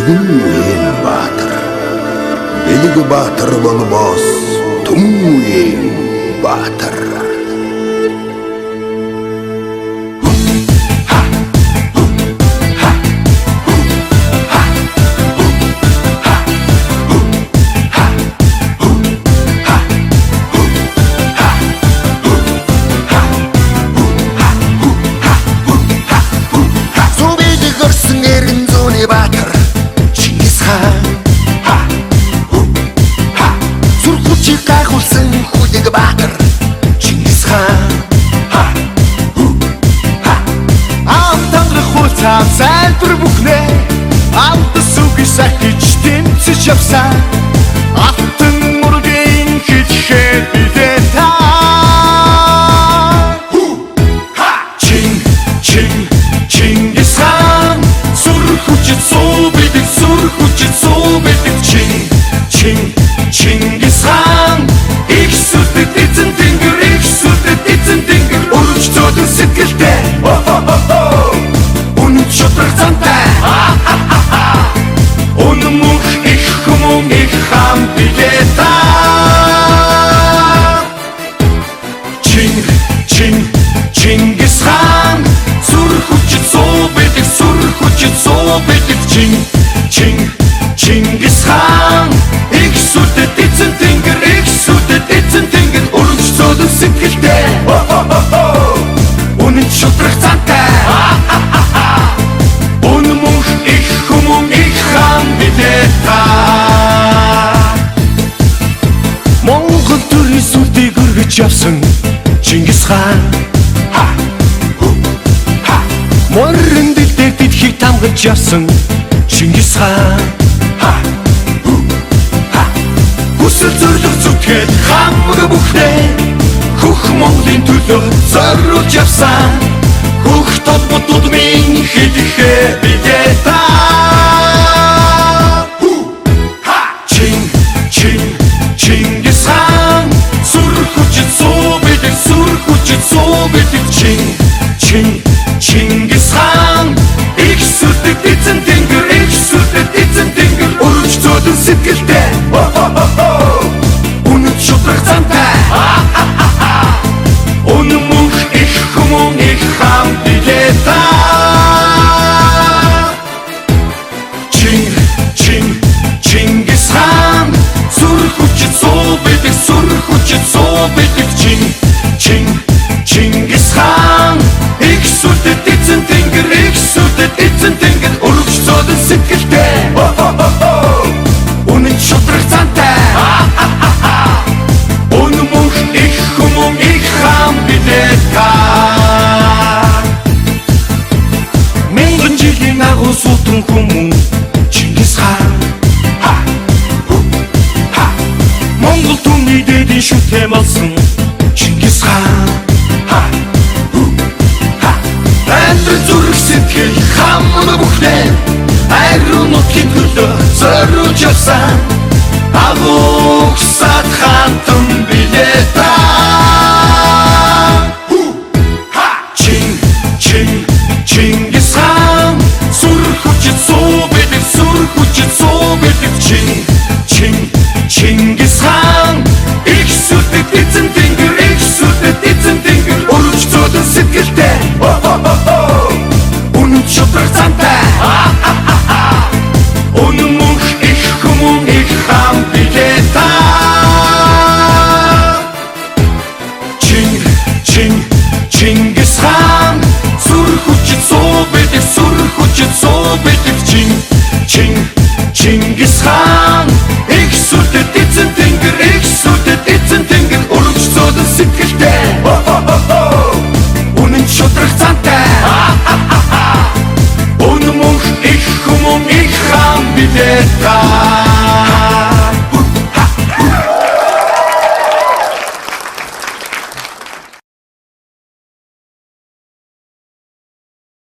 Бэлгийн баатар. Бэлэг баатар болбоос Түмүгийн баатар. Баатар Чингис хаан Сургуучийг гайхуулсан хүлэг баатар Чингис хаан Амтанрах хуцаа залбир бүхнээ Амтас үгis ахиж тэмцэж явсан Алтан мургийн хилхээр билээ та Чингис хаан Сурхучит суу бидэг Чингис хаан Их сүлдэт эзэн тэнгэр Өргөж зөөлөн сэтгэлтэй Үнэн шудраг зантай Үнэн их хүмүүн их хаан билээ та Чингис хаан Сурхучит суу бидэг Чингис хаан Их сүлдэт эзэн тэнгэр Өргөж зөөлөн сэтгэлтэй Үнэн шудраг зантай Үнэн их хүмүүн их хаан билээ та Монгол төрийн сүлдийг өргөж явсан Чингис хаан Морин дэлдээ дэлхийг тамгаж явсан Чингис хаан Хүсэл зориг зүтгэл хамаг бүхнээ Хөх Монголын төлөө зориулж явсан Хөх толгодууд минь хэлэхээ билээ та Чингис хаан Сурхучит суу бидэг Чингис хаан Их сүлдэт эзэн тэнгэр Өргөж зөөлөн сэтгэлтэй Үнэн шудраг зантай Үнэн их хүмүүн их хаан билээ та Чингис хаан Сурхучит суу бидэг Чингис хаан Их сүлдэт эзэн тэнгэр Өргөж зөөлөн сэтгэлтэй Үнэн шудраг зантай Үнэн их хүмүүн их хаан билээ та Мянган жилийн агуу суудан хүмүүн Чингис хаан Монгол түмний дээдийн шүтэм болсон Чингис хаан Амьдрал зүрх сэтгэл хамаг бүхнээ Айруу нутгийн төлөө зориулж явсан Агуу хсад хаантан билээ та Чингис хаан Сурхучит суу бидэг Чингис хаан Их сүлдэт эзэн тэнгэр Өргөж зөөлөн сэтгэлтэй Үнэн шудраг зантай Үнэн их хүмүүн их хаан билээ та Чингис хаан Сурхучит суу бидэг Чингис хаан Их сүлдэт эзэн тэнгэр Өргөж зөөлөн сэтгэлтэй Үнэн шудраг зантай Үнэн их хүмүүн их хаан билээ та